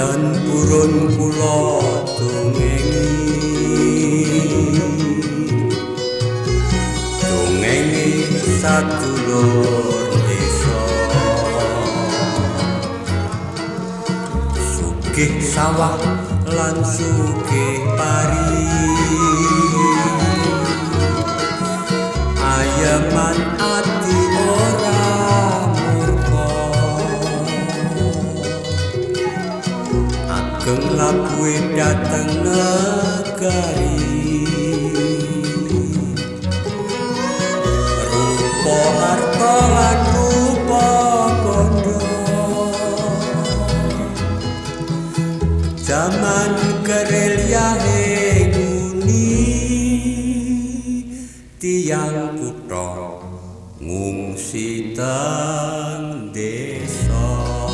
Purun kula dongengi sadulur desa sugih sawah lan sugih pari ayaman ati ora ageng labuhe dateng negari rupa harta lan rupa bondo zaman gerilyahe nguni tiyang kutha ngungsi teng desa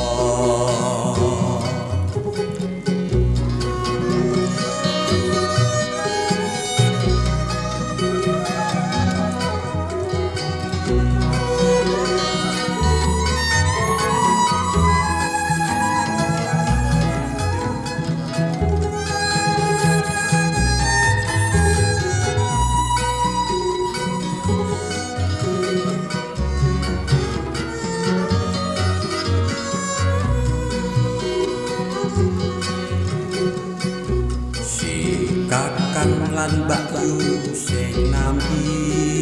Kakang lan Mbak Yu sing nampi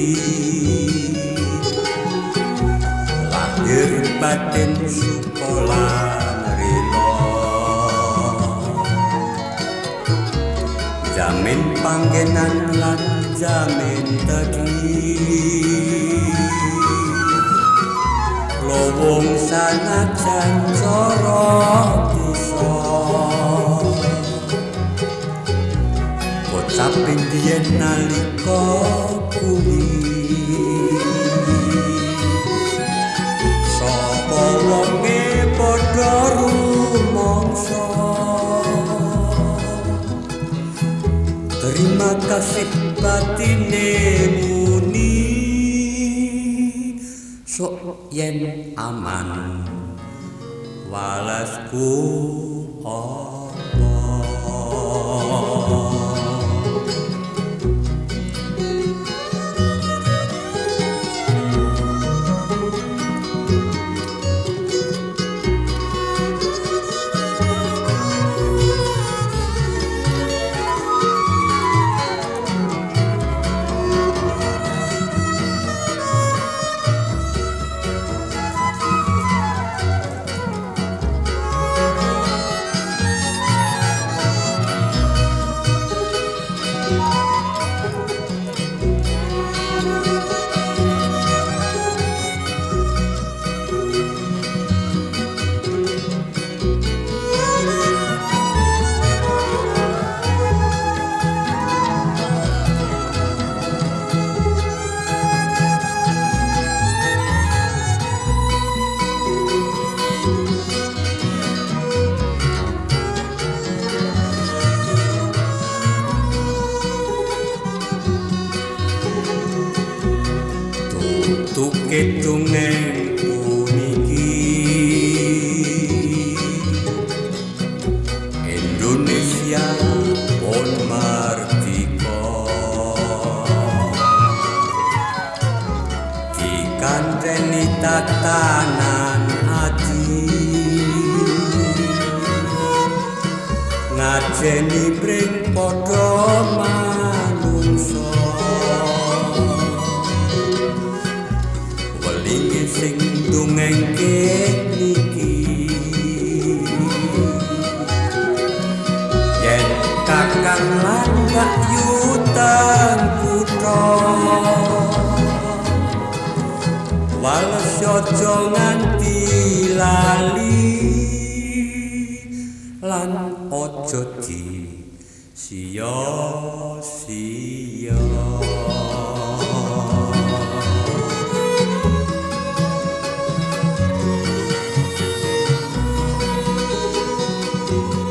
lahir batin sekolah rela jamin panggenan lan jamin tadi lowong sanajan cara desa saping biyen nalika kuwi sapa wonge padha rumangsa terima kasih batine muni sok yen aman walasku Ketungen puniki Indonesia pun mardika dikandhani tatanan ati ngajeni pring padha manungsa sing dongengke niki yen kakang lan Mbak Yu teng kutha wales aja nganti lali lan aja di sia-sia